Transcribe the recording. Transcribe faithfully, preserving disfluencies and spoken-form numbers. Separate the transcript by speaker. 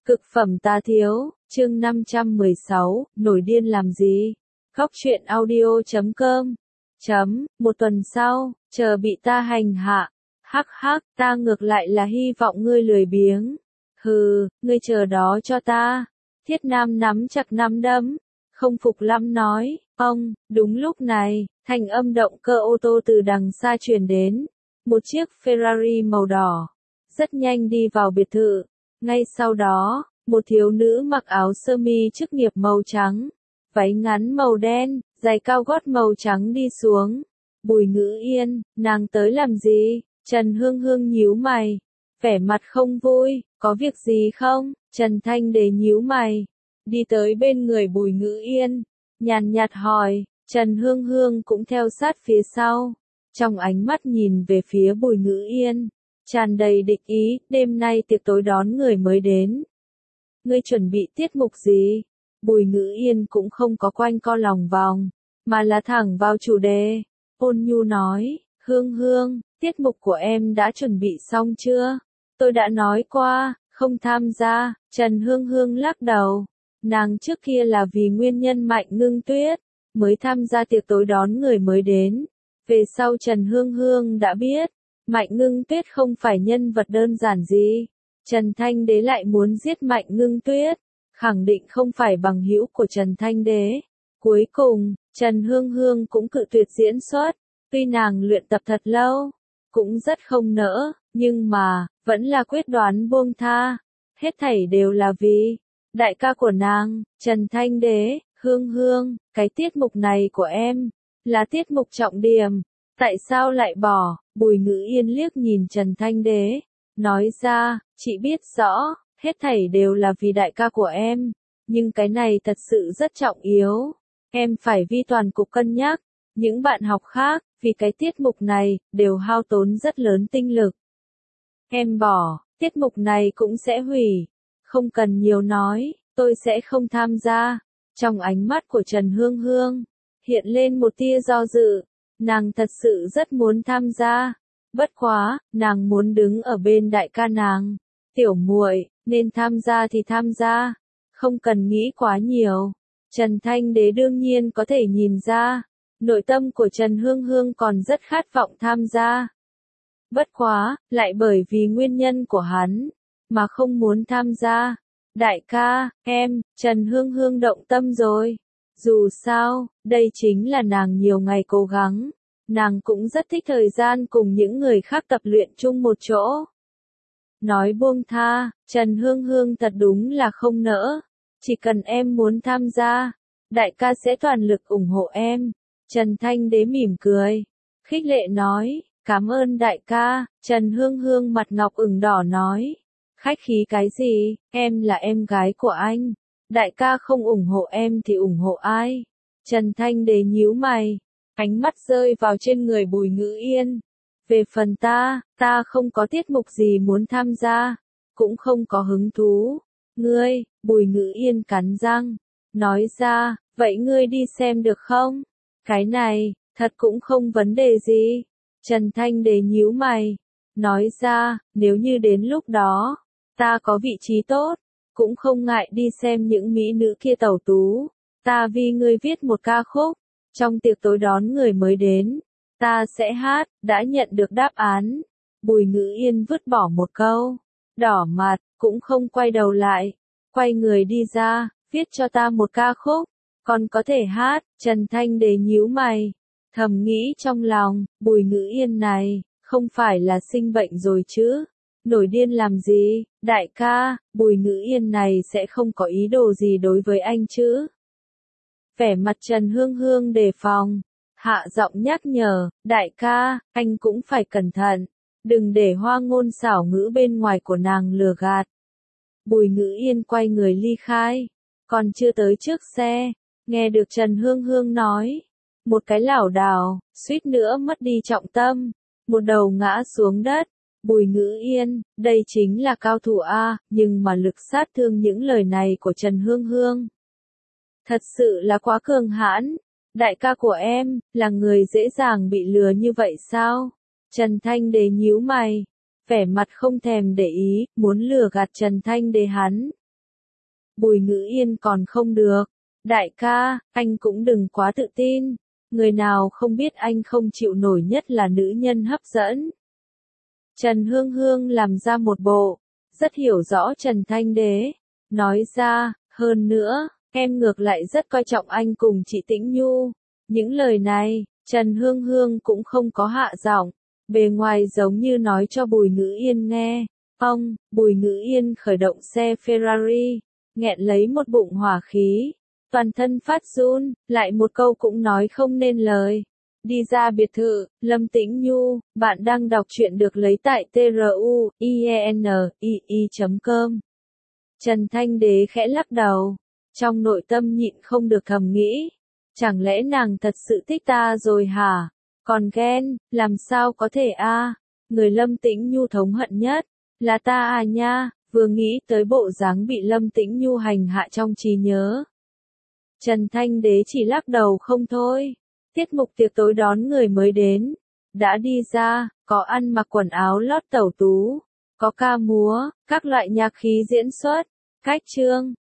Speaker 1: Cực phẩm tá thiếu, chương năm trăm mười sáu, nổi điên làm gì? Góc truyện audio chấm com. Chấm, một tuần sau, chờ bị ta hành hạ. Hắc hắc, ta ngược lại là hy vọng ngươi lười biếng. Hừ, ngươi chờ đó cho ta. Thiết Nam nắm chặt nắm đấm, không phục lắm nói, ông, đúng lúc này, thanh âm động cơ ô tô từ đằng xa truyền đến. Một chiếc Ferrari màu đỏ, rất nhanh đi vào biệt thự. Ngay sau đó, một thiếu nữ mặc áo sơ mi chức nghiệp màu trắng, váy ngắn màu đen, giày cao gót màu trắng đi xuống. Bùi Ngữ Yên, nàng tới làm gì? Trần Hương Hương nhíu mày, vẻ mặt không vui, có việc gì không? Trần Thanh Đế nhíu mày, đi tới bên người Bùi Ngữ Yên, nhàn nhạt hỏi. Trần Hương Hương cũng theo sát phía sau, trong ánh mắt nhìn về phía Bùi Ngữ Yên, tràn đầy địch ý. Đêm nay tiệc tối đón người mới đến, ngươi chuẩn bị tiết mục gì? Bùi Ngữ Yên cũng không có quanh co lòng vòng, mà là thẳng vào chủ đề. Ôn nhu nói, Hương Hương, tiết mục của em đã chuẩn bị xong chưa? Tôi đã nói qua, không tham gia. Trần Hương Hương lắc đầu, nàng trước kia là vì nguyên nhân Mạnh Ngưng Tuyết mới tham gia tiệc tối đón người mới đến. Về sau Trần Hương Hương đã biết, Mạnh Ngưng Tuyết không phải nhân vật đơn giản gì. Trần Thanh Đế lại muốn giết Mạnh Ngưng Tuyết, khẳng định không phải bằng hữu của Trần Thanh Đế. Cuối cùng, Trần Hương Hương cũng cự tuyệt diễn xuất, tuy nàng luyện tập thật lâu, cũng rất không nỡ, nhưng mà, vẫn là quyết đoán buông tha. Hết thảy đều là vì đại ca của nàng, Trần Thanh Đế. Hương Hương, cái tiết mục này của em, là tiết mục trọng điểm, tại sao lại bỏ? Bùi Ngữ Yên liếc nhìn Trần Thanh Đế, nói ra, chị biết rõ, hết thảy đều là vì đại ca của em, nhưng cái này thật sự rất trọng yếu, em phải vi toàn cục cân nhắc. Những bạn học khác, vì cái tiết mục này, đều hao tốn rất lớn tinh lực. Em bỏ, tiết mục này cũng sẽ hủy, không cần nhiều nói, tôi sẽ không tham gia. Trong ánh mắt của Trần Hương Hương, hiện lên một tia do dự, nàng thật sự rất muốn tham gia, bất quá, nàng muốn đứng ở bên đại ca nàng. Tiểu muội, nên tham gia thì tham gia, không cần nghĩ quá nhiều. Trần Thanh Đế đương nhiên có thể nhìn ra, nội tâm của Trần Hương Hương còn rất khát vọng tham gia. Bất quá, lại bởi vì nguyên nhân của hắn, mà không muốn tham gia. Đại ca, em, Trần Hương Hương động tâm rồi. Dù sao, đây chính là nàng nhiều ngày cố gắng. Nàng cũng rất thích thời gian cùng những người khác tập luyện chung một chỗ. Nói buông tha, Trần Hương Hương thật đúng là không nỡ. Chỉ cần em muốn tham gia, đại ca sẽ toàn lực ủng hộ em. Trần Thanh Đế mỉm cười, khích lệ nói, cảm ơn đại ca. Trần Hương Hương mặt ngọc ửng đỏ nói, khách khí cái gì, em là em gái của anh. Đại ca không ủng hộ em thì ủng hộ ai? Trần Thanh Đế nhíu mày, ánh mắt rơi vào trên người Bùi Ngữ Yên. Về phần ta, ta không có tiết mục gì muốn tham gia, cũng không có hứng thú. Ngươi, Bùi Ngữ Yên cắn răng, nói ra, vậy ngươi đi xem được không? Cái này, thật cũng không vấn đề gì. Trần Thanh Đế nhíu mày, nói ra, nếu như đến lúc đó, ta có vị trí tốt, cũng không ngại đi xem những mỹ nữ kia tẩu tú. Ta vì ngươi viết một ca khúc, trong tiệc tối đón người mới đến, ta sẽ hát. Đã nhận được đáp án, Bùi Ngữ Yên vứt bỏ một câu, đỏ mặt, cũng không quay đầu lại, quay người đi ra, viết cho ta một ca khúc, còn có thể hát. Trần Thanh Đế nhíu mày, thầm nghĩ trong lòng, Bùi Ngữ Yên này, không phải là sinh bệnh rồi chứ? Nổi điên làm gì? Đại ca, Bùi Ngữ Yên này sẽ không có ý đồ gì đối với anh chứ? Vẻ mặt Trần Hương Hương đề phòng, hạ giọng nhắc nhở, đại ca, anh cũng phải cẩn thận, đừng để hoa ngôn xảo ngữ bên ngoài của nàng lừa gạt. Bùi Ngữ Yên quay người ly khai, còn chưa tới trước xe, nghe được Trần Hương Hương nói, một cái lảo đảo, suýt nữa mất đi trọng tâm, một đầu ngã xuống đất. Bùi Ngữ Yên, đây chính là cao thủ A, nhưng mà lực sát thương những lời này của Trần Hương Hương thật sự là quá cường hãn. Đại ca của em, là người dễ dàng bị lừa như vậy sao? Trần Thanh Đế nhíu mày, vẻ mặt không thèm để ý, muốn lừa gạt Trần Thanh Đế hắn, Bùi Ngữ Yên còn không được. Đại ca, anh cũng đừng quá tự tin. Người nào không biết anh không chịu nổi nhất là nữ nhân hấp dẫn. Trần Hương Hương làm ra một bộ, rất hiểu rõ Trần Thanh Đế. Nói ra, hơn nữa, em ngược lại rất coi trọng anh cùng chị Tĩnh Nhu. Những lời này, Trần Hương Hương cũng không có hạ giọng, bề ngoài giống như nói cho Bùi Ngữ Yên nghe. Ông, Bùi Ngữ Yên khởi động xe Ferrari, nghẹn lấy một bụng hỏa khí, toàn thân phát run, lại một câu cũng nói không nên lời. Đi ra biệt thự, Lâm Tĩnh Nhu, bạn đang đọc truyện được lấy tại truyện chấm com. Trần Thanh Đế khẽ lắc đầu, trong nội tâm nhịn không được thầm nghĩ, chẳng lẽ nàng thật sự thích ta rồi hả? Còn ghen, làm sao có thể a? Người Lâm Tĩnh Nhu thống hận nhất, là ta à nha, vừa nghĩ tới bộ dáng bị Lâm Tĩnh Nhu hành hạ trong trí nhớ. Trần Thanh Đế chỉ lắc đầu không thôi. Tiết mục tiệc tối đón người mới đến, đã đi ra, có ăn mặc quần áo lót tẩu tú, có ca múa, các loại nhạc khí diễn xuất, cách chương,